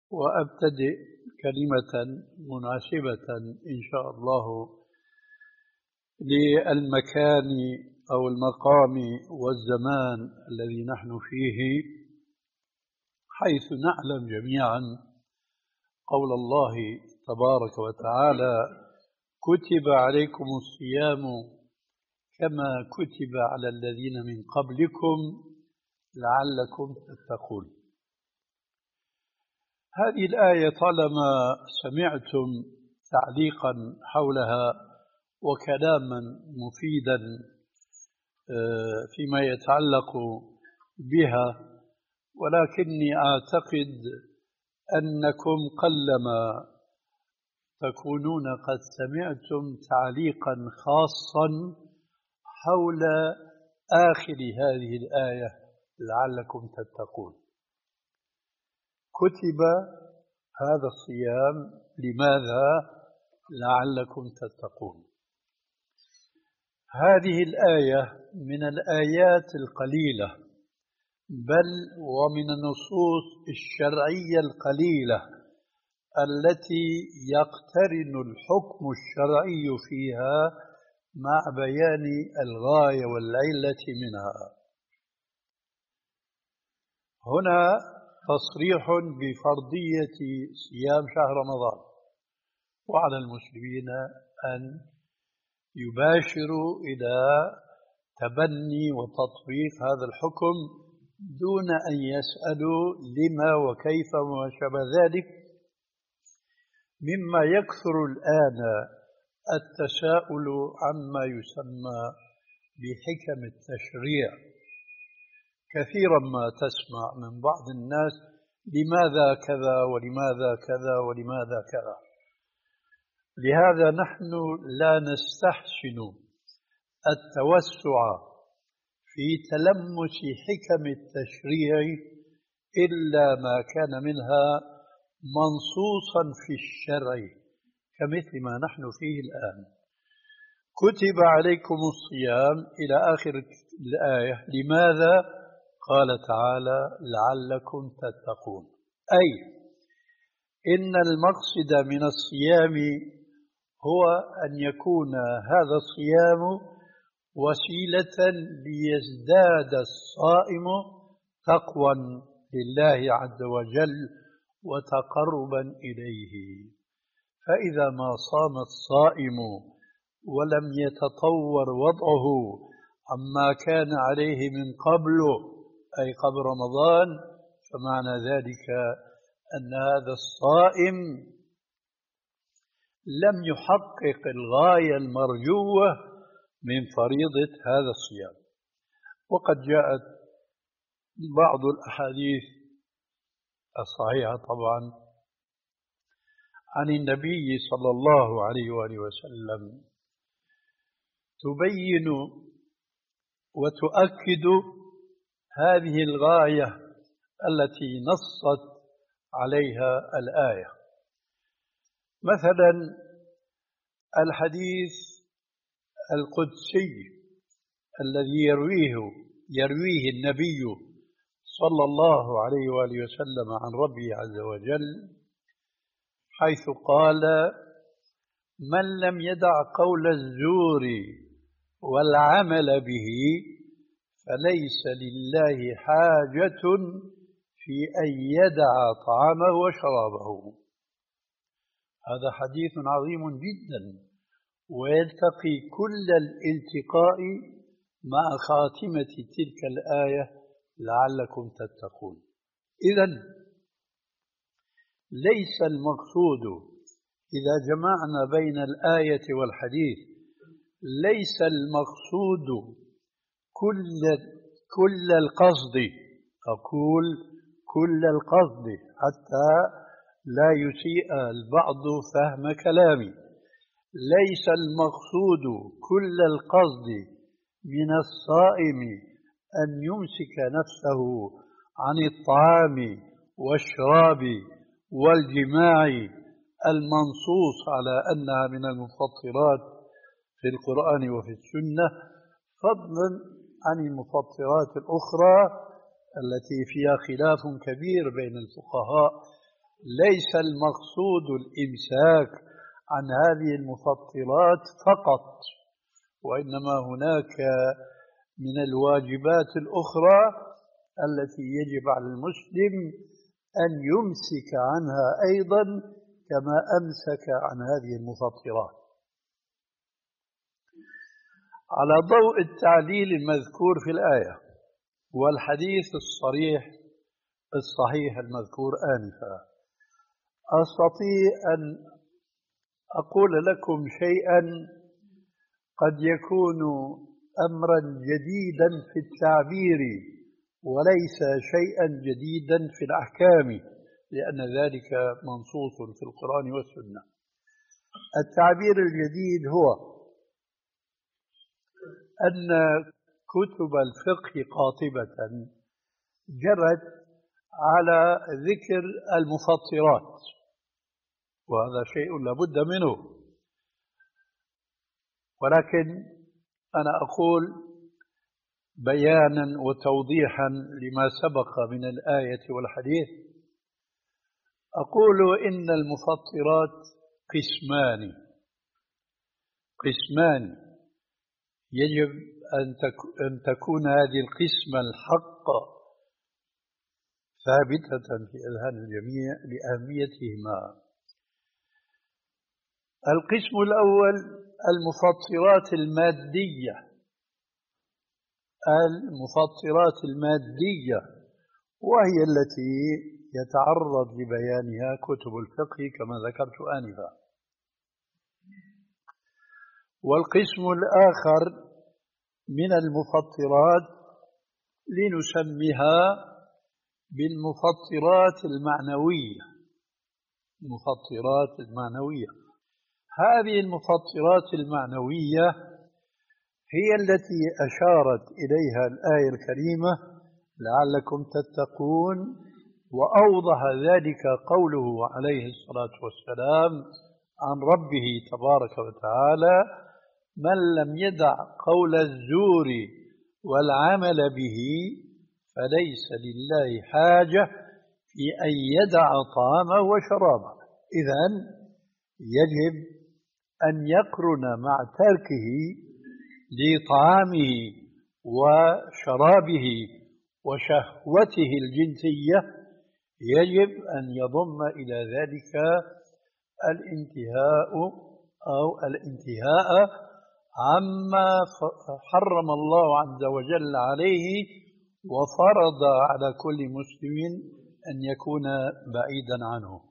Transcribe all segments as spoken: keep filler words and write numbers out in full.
وأبتدئ كلمة مناسبة إن شاء الله للمكان أو المقام والزمان الذي نحن فيه، حيث نعلم جميعا قول الله تبارك وتعالى: كتب عليكم الصيام كما كتب على الذين من قبلكم لعلكم تتقون. هذه الآية طالما سمعتم تعليقا حولها وكلاما مفيدا فيما يتعلق بها، ولكني أعتقد أنكم قلما تكونون قد سمعتم تعليقا خاصا حول آخر هذه الآية لعلكم تتقون. كتب هذا الصيام لماذا؟ لعلكم تتقون. هذه الآية من الآيات القليلة، بل ومن النصوص الشرعية القليلة التي يقترن الحكم الشرعي فيها مع بيان الغاية والعلة منها. هنا تصريح بفرضية صيام شهر رمضان، وعلى المسلمين أن يباشروا إلى تبني وتطبيق هذا الحكم دون أن يسألوا لما وكيف وما شابه ذلك، مما يكثر الآن التساؤل عما يسمى بحكم التشريع. كثيرا ما تسمع من بعض الناس: لماذا كذا ولماذا كذا ولماذا كذا. لهذا نحن لا نستحسن التوسع في تلمس حكم التشريع إلا ما كان منها منصوصا في الشرع، كمثل ما نحن فيه الآن. كتب عليكم الصيام إلى آخر الآية. لماذا؟ قال تعالى: لعلكم تتقون. أي إن المقصد من الصيام هو أن يكون هذا الصيام وسيلة ليزداد الصائم تقوى لله عز وجل وتقربا إليه. فإذا ما صام الصائم ولم يتطور وضعه عما كان عليه من قبل، أي قبل رمضان، فمعنى ذلك أن هذا الصائم لم يحقق الغاية المرجوة من فريضة هذا الصيام. وقد جاءت بعض الأحاديث الصحيحة طبعا عن النبي صلى الله عليه وآله وسلم تبين وتؤكد هذه الغاية التي نصت عليها الآية. مثلا الحديث القدسي الذي يرويه يرويه النبي صلى الله عليه وآله وسلم عن ربه عز وجل، حيث قال: من لم يدع قول الزور والعمل به فليس لله حاجة في أن يدع طعامه وشرابه. هذا حديث عظيم جدا، ويلتقي كل الالتقاء مع خاتمة تلك الآية: لعلكم تتقون. إذن ليس المقصود إذا جمعنا بين الآية والحديث، ليس المقصود كل كل القصد، أقول كل القصد حتى لا يسيء البعض فهم كلامي. ليس المقصود كل القصد من الصائم أن يمسك نفسه عن الطعام والشراب والجماع المنصوص على أنها من المفطرات في القرآن وفي السنة، فضلا عن المفطرات الأخرى التي فيها خلاف كبير بين الفقهاء ليس المقصود الإمساك عن هذه المفطرات فقط، وإنما هناك من الواجبات الأخرى التي يجب على المسلم أن يمسك عنها أيضا كما أمسك عن هذه المفطرات. على ضوء التعليل المذكور في الآية والحديث الصريح الصحيح المذكور آنفا، أستطيع أن أقول لكم شيئا قد يكون أمرا جديدا في التعبير وليس شيئا جديدا في الأحكام، لأن ذلك منصوص في القرآن والسنة. التعبير الجديد هو أن كتب الفقه قاطبة جرت على ذكر المفطرات، وهذا شيء لابد منه، ولكن أنا أقول بيانا وتوضيحا لما سبق من الآية والحديث، أقول إن المفطرات قسمان قسمان يجب أن تكون هذه القسمة الحق ثابتة في أذهان الجميع لأهميتهما. القسم الأول المفطرات المادية، المفطرات المادية وهي التي يتعرض لبيانها كتب الفقه كما ذكرت آنفا. والقسم الآخر من المفطرات لنسميها بالمفطرات المعنوية، المفطرات المعنوية. هذه المفطرات المعنوية هي التي أشارت إليها الآية الكريمة لعلكم تتقون، وأوضح ذلك قوله عليه الصلاة والسلام عن ربه تبارك وتعالى: من لم يدع قول الزور والعمل به فليس لله حاجة في أن يدع طعامه وشرابه. إذن يجب أن يقرن مع تركه لطعامه وشرابه وشهوته الجنسية يجب أن يضم إلى ذلك الانتهاء أو الانتهاء عما حرم الله عز وجل عليه وفرض على كل مسلم أن يكون بعيدا عنه.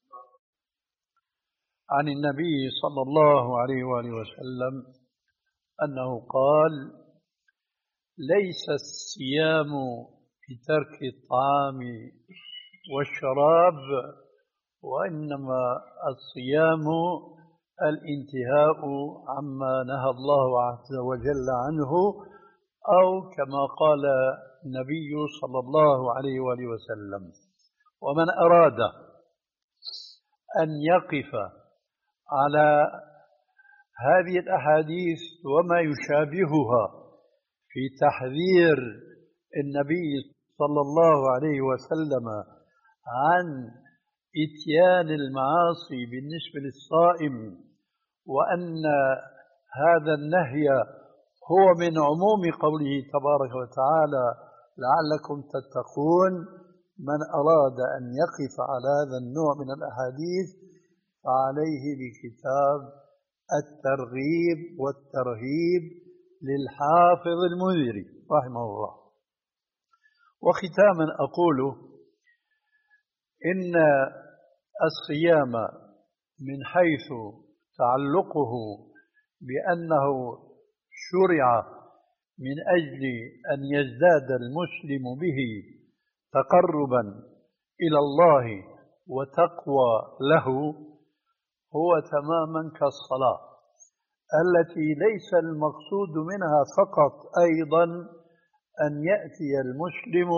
عن النبي صلى الله عليه وآله وسلم أنه قال: ليس الصيام بترك الطعام والشراب، وإنما الصيام الانتهاء عما نهى الله عز وجل عنه، أو كما قال النبي صلى الله عليه وآله وسلم. ومن أراد أن يقف على هذه الأحاديث وما يشابهها في تحذير النبي صلى الله عليه وسلم عن إتيان المعاصي بالنسبة للصائم، وأن هذا النهي هو من عموم قوله تبارك وتعالى: لعلكم تتقون. من أراد أن يقف على هذا النوع من الأحاديث فعليه بكتاب الترغيب والترهيب للحافظ المنذري رحمه الله. وختاما أقول إن الصيام من حيث تعلقه بأنه شرع من أجل أن يزداد المسلم به تقربا إلى الله وتقوى له، هو تماما كالصلاة التي ليس المقصود منها فقط أيضا أن يأتي المسلم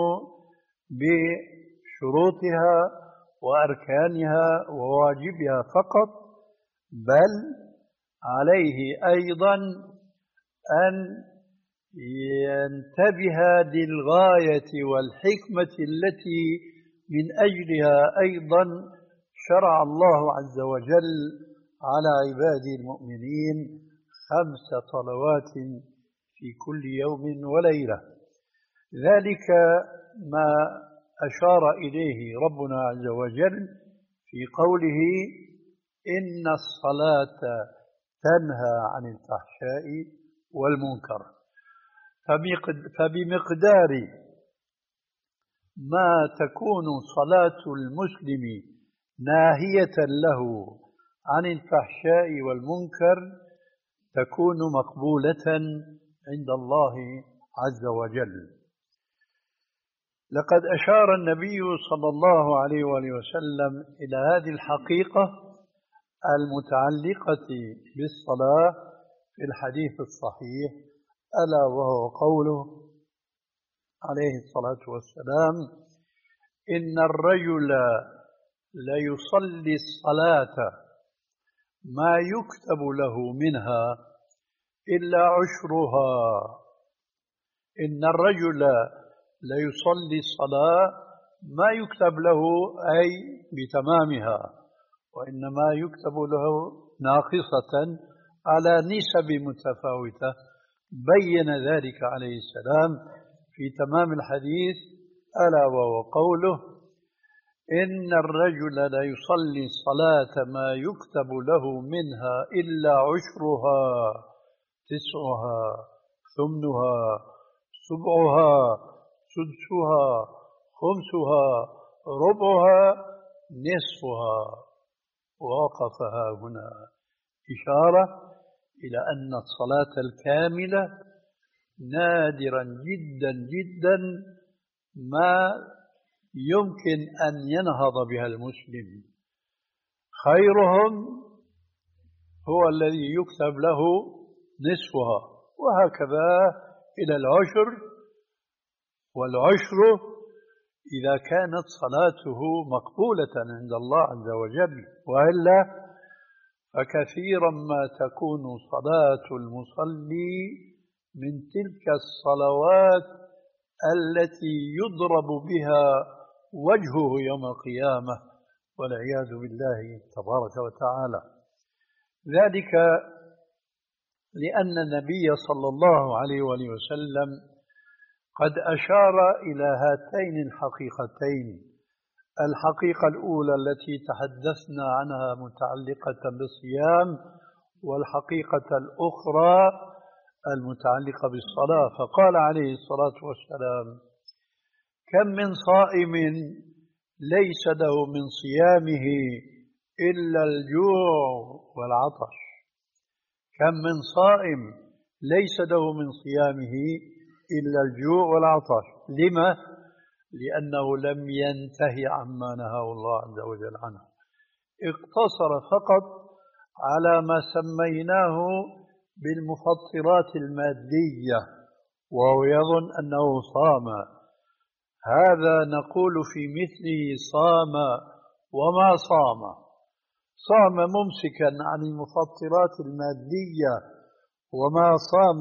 بشروطها وأركانها وواجبها فقط، بل عليه أيضا أن ينتبه للغاية والحكمة التي من أجلها أيضا شرع الله عز وجل على عباده المؤمنين خمس صلوات في كل يوم وليلة. ذلك ما أشار إليه ربنا عز وجل في قوله إن الصلاة تنهى عن الفحشاء والمنكر. فبمقدار ما تكون صلاة المسلم ناهية له عن الفحشاء والمنكر تكون مقبولة عند الله عز وجل. لقد أشار النبي صلى الله عليه وآله وسلم إلى هذه الحقيقة المتعلقة بالصلاة في الحديث الصحيح، ألا وهو قوله عليه الصلاة والسلام: إن الرجل ليصلي الصلاة ما يكتب له منها إلا عشرها. إن الرجل ليصلي الصلاة ما يكتب له أي بتمامها، وإنما يكتب له ناقصة على نسب متفاوتة. بين ذلك عليه السلام في تمام الحديث، ألا وهو قوله: إن الرجل لا يصلي الصلاة ما يكتب له منها إلا عشرها، تسعها، ثمنها، سبعها، سدسها، خمسها، ربعها، نصفها. ووقفها هنا إشارة إلى أن الصلاة الكاملة نادرا جدا جدا ما يمكن أن ينهض بها المسلم. خيرهم هو الذي يكتب له نصفها، وهكذا إلى العشر، والعشر إذا كانت صلاته مقبولة عند الله عز وجل، وإلا فكثيرا ما تكون صلاة المصلي من تلك الصلوات التي يضرب بها وجهه يوم القيامة والعياذ بالله تبارك وتعالى. ذلك لأن النبي صلى الله عليه وآله وسلم قد أشار إلى هاتين الحقيقتين: الحقيقة الأولى التي تحدثنا عنها متعلقة بالصيام، والحقيقة الأخرى المتعلقة بالصلاة. فقال عليه الصلاة والسلام: كم من صائم ليس له من صيامه إلا الجوع والعطش. كم من صائم ليس له من صيامه إلا الجوع والعطش. لما؟ لأنه لم ينتهي عما نهاه الله عز وجل عنه، اقتصر فقط على ما سميناه بالمفطرات المادية، وهو يظن أنه صام. هذا نقول في مثله صام وما صام. صام ممسكا عن المفطرات المادية، وما صام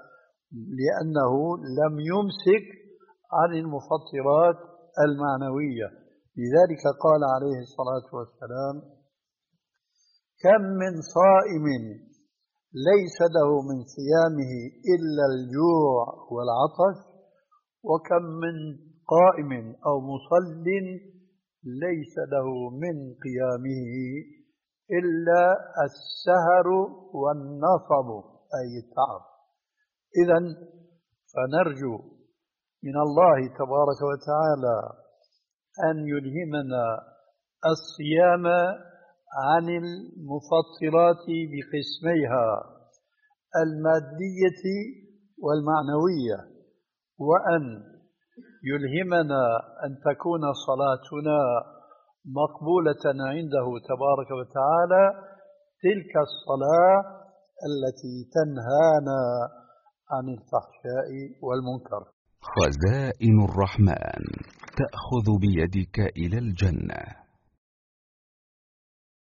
لأنه لم يمسك عن المفطرات المعنوية. لذلك قال عليه الصلاة والسلام: كم من صائم ليس له من صيامه إلا الجوع والعطش، وكم من قائم أو مصل ليس له من قيامه إلا السهر والنصب أي التعب. إذن فنرجو من الله تبارك وتعالى أن يلهمنا الصيام عن المفطرات بقسميها المادية والمعنوية، وأن يلهمنا أن تكون صلاتنا مقبولة عنده تبارك وتعالى، تلك الصلاة التي تنهانا عن الفحشاء والمنكر. خزائن الرحمن تأخذ بيدك إلى الجنة.